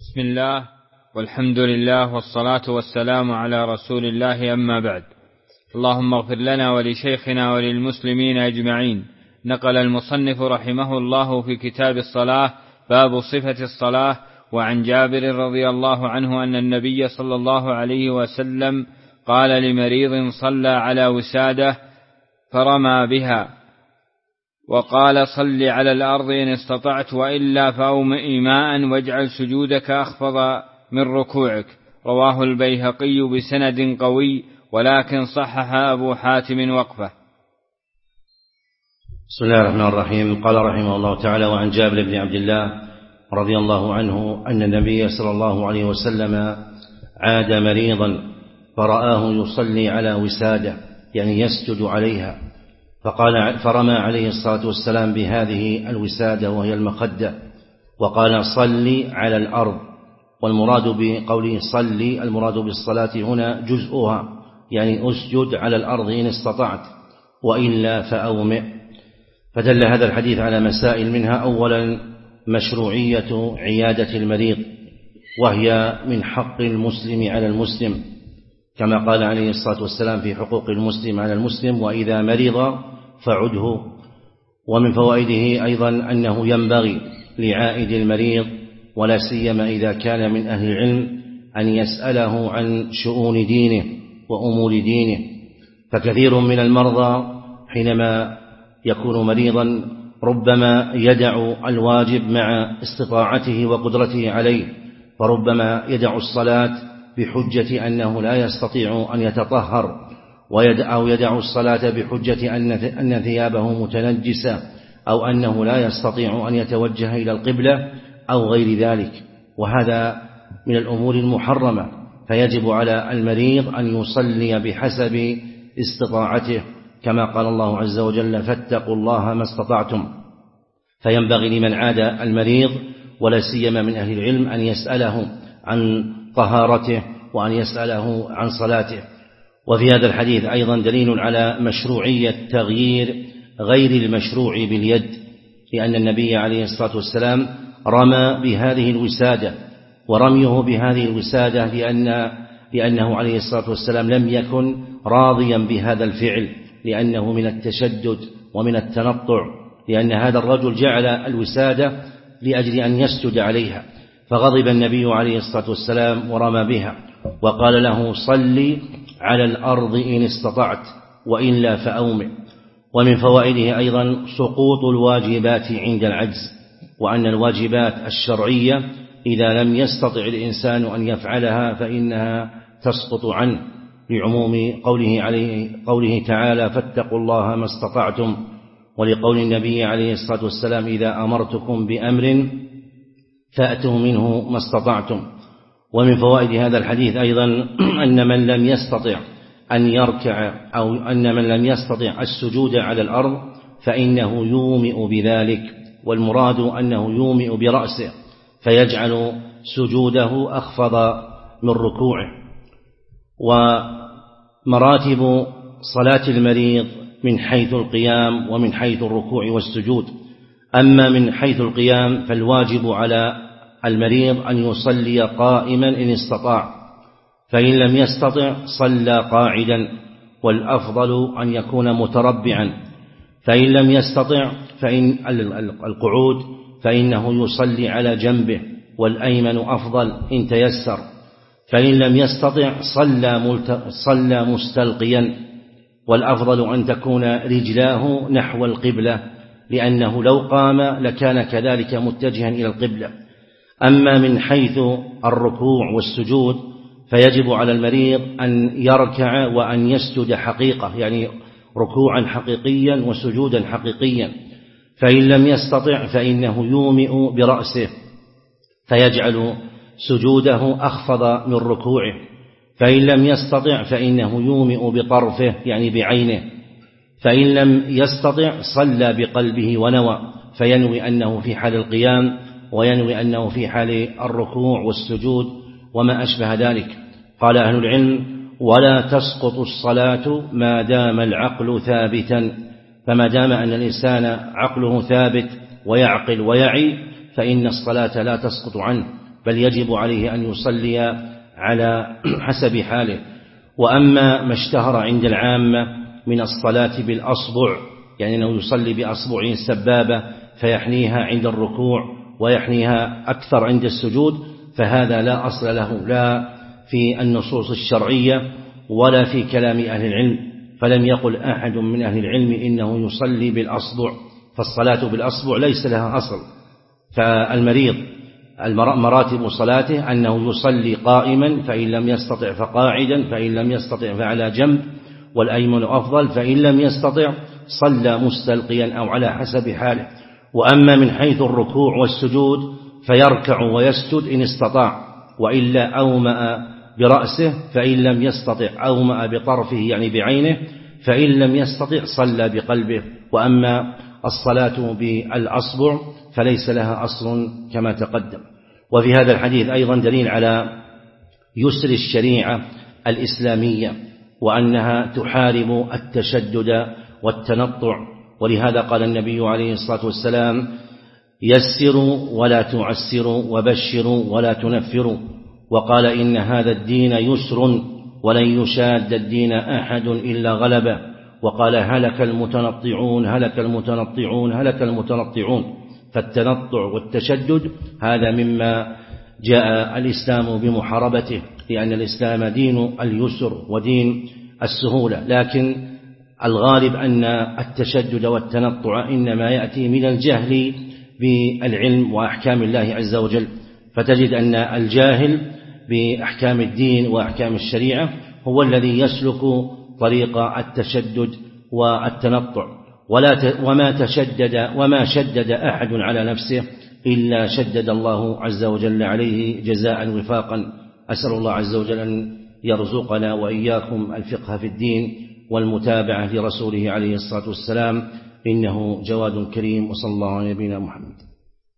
بسم الله والحمد لله والصلاة والسلام على رسول الله، أما بعد. اللهم اغفر لنا ولشيخنا وللمسلمين أجمعين. نقل المصنف رحمه الله في كتاب الصلاة باب صفة الصلاة، وعن جابر رضي الله عنه أن النبي صلى الله عليه وسلم قال لمريض صلى على وسادة فرمى بها، وقال صل على الأرض إن استطعت، وإلا فأومئ ماء واجعل سجودك أخفض من ركوعك. رواه البيهقي بسند قوي، ولكن صحح أبو حاتم وقفه. بسم الله الرحمن الرحيم. قال رحمه الله تعالى: وعن جابر بن عبد الله رضي الله عنه أن النبي صلى الله عليه وسلم عاد مريضا فرآه يصلي على وسادة، يعني يسجد عليها، فرمى عليه الصلاة والسلام بهذه الوسادة وهي المخدة، وقال صل على الأرض. والمراد بقوله صلي المراد بالصلاة هنا جزءها، يعني أسجد على الأرض إن استطعت، وإلا فأومئ. فدل هذا الحديث على مسائل، منها أولا مشروعية عيادة المريض، وهي من حق المسلم على المسلم، كما قال عليه الصلاة والسلام في حقوق المسلم على المسلم: وإذا مرض فعده. ومن فوائده أيضا أنه ينبغي لعائد المريض، ولا سيما إذا كان من أهل العلم، أن يسأله عن شؤون دينه وأمور دينه. فكثير من المرضى حينما يكون مريضا ربما يدع الواجب مع استطاعته وقدرته عليه، فربما يدع الصلاة بحجة أنه لا يستطيع أن يتطهر، أو يدع الصلاة بحجة أن ثيابه متنجسة، أو أنه لا يستطيع أن يتوجه إلى القبلة أو غير ذلك، وهذا من الأمور المحرمة. فيجب على المريض أن يصلي بحسب استطاعته، كما قال الله عز وجل: فاتقوا الله ما استطعتم. فينبغي لمن عاد المريض ولا سيما من أهل العلم أن يسأله عن طهارته وأن يسأله عن صلاته. وفي هذا الحديث أيضا دليل على مشروعية تغيير غير المشروع باليد، لأن النبي عليه الصلاة والسلام رمى بهذه الوسادة، ورميه بهذه الوسادة لأنه عليه الصلاة والسلام لم يكن راضيا بهذا الفعل، لأنه من التشدد ومن التنطع، لأن هذا الرجل جعل الوسادة لأجل أن يسجد عليها، فغضب النبي عليه الصلاة والسلام ورمى بها، وقال له: صل على الأرض إن استطعت، وإلا فأومئ. ومن فوائده أيضا سقوط الواجبات عند العجز، وأن الواجبات الشرعية إذا لم يستطع الإنسان أن يفعلها فإنها تسقط عنه، لعموم قوله تعالى: فاتقوا الله ما استطعتم، ولقول النبي عليه الصلاة والسلام: إذا أمرتكم بأمر فأتوا منه ما استطعتم. ومن فوائد هذا الحديث أيضا أن من لم يستطع أن يركع، أو أن من لم يستطع السجود على الأرض فإنه يومئ بذلك، والمراد أنه يومئ برأسه، فيجعل سجوده أخفض من ركوعه. ومراتب صلاة المريض من حيث القيام ومن حيث الركوع والسجود. أما من حيث القيام فالواجب على المريض أن يصلي قائما إن استطاع، فإن لم يستطع صلى قاعدا، والأفضل أن يكون متربعا. فإن لم يستطع فإن القعود فإنه يصلي على جنبه، والأيمن أفضل إن تيسر. فإن لم يستطع صلى مستلقيا، والأفضل أن تكون رجلاه نحو القبلة، لأنه لو قام لكان كذلك متجها إلى القبلة. أما من حيث الركوع والسجود فيجب على المريض أن يركع وأن يسجد حقيقة، يعني ركوعا حقيقيا وسجودا حقيقيا. فإن لم يستطع فإنه يومئ برأسه، فيجعل سجوده أخفض من ركوعه. فإن لم يستطع فإنه يومئ بطرفه، يعني بعينه. فإن لم يستطع صلى بقلبه ونوى، فينوي أنه في حال القيام، وينوي أنه في حال الركوع والسجود وما أشبه ذلك. قال أهل العلم: ولا تسقط الصلاة ما دام العقل ثابتا. فما دام أن الإنسان عقله ثابت ويعقل ويعي فإن الصلاة لا تسقط عنه. بل يجب عليه أن يصلي على حسب حاله. وأما ما اشتهر عند العامة من الصلاة بالأصبع، يعني أنه يصلي بأصبعه السبابة فيحنيها عند الركوع ويحنيها أكثر عند السجود، فهذا لا أصل له لا في النصوص الشرعية ولا في كلام أهل العلم. فلم يقل أحد من أهل العلم إنه يصلي بالأصبع، فالصلاة بالأصبع ليس لها أصل. فالمريض مراتب صلاته أنه يصلي قائما، فإن لم يستطع فقاعدا، فإن لم يستطع فعلى جنب، والأيمن أفضل، فإن لم يستطع صلى مستلقيا أو على حسب حاله. وأما من حيث الركوع والسجود فيركع ويسجد إن استطاع، وإلا أومأ برأسه، فإن لم يستطع أومأ بطرفه يعني بعينه، فإن لم يستطع صلى بقلبه. وأما الصلاة بالأصبع فليس لها أصل كما تقدم. وفي هذا الحديث أيضا دليل على يسر الشريعة الإسلامية، وأنها تحارب التشدد والتنطع. ولهذا قال النبي عليه الصلاة والسلام: يسروا ولا تعسروا وبشروا ولا تنفروا. وقال: إن هذا الدين يسر ولن يشاد الدين أحد إلا غلبه. وقال: هلك المتنطعون هلك المتنطعون هلك المتنطعون. فالتنطع والتشدد هذا مما جاء الإسلام بمحاربته، لأن الإسلام دين اليسر ودين السهولة. لكن الغالب أن التشدد والتنطع إنما يأتي من الجهل بالعلم وأحكام الله عز وجل. فتجد أن الجاهل بأحكام الدين وأحكام الشريعة هو الذي يسلك طريق التشدد والتنطع. وما شدد أحد على نفسه إلا شدد الله عز وجل عليه جزاء وفاقا. أسأل الله عز وجل أن يرزقنا وإياكم الفقه في الدين والمتابعة لرسوله عليه الصلاة والسلام، إنه جواد كريم. وصلى الله على نبينا محمد.